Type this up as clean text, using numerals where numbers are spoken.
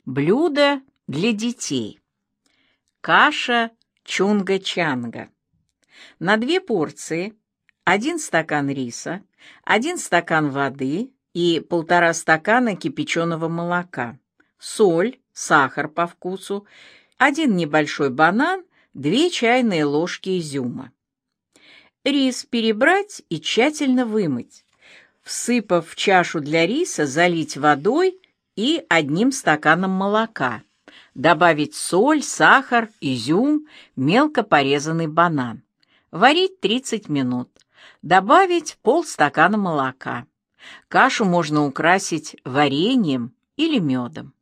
Блюдо для детей. Каша чунга-чанга. На 2 порции 1 стакан риса, 1 стакан воды и 1,5 стакана кипяченого молока, соль, сахар по вкусу, 1 небольшой банан, 2 чайные ложки изюма. Рис перебрать и тщательно вымыть. Всыпав в чашу для риса, залить водой и 1 стаканом молока. Добавить соль, сахар, изюм, мелко порезанный банан. Варить 30 минут. Добавить полстакана молока. Кашу можно украсить вареньем или медом.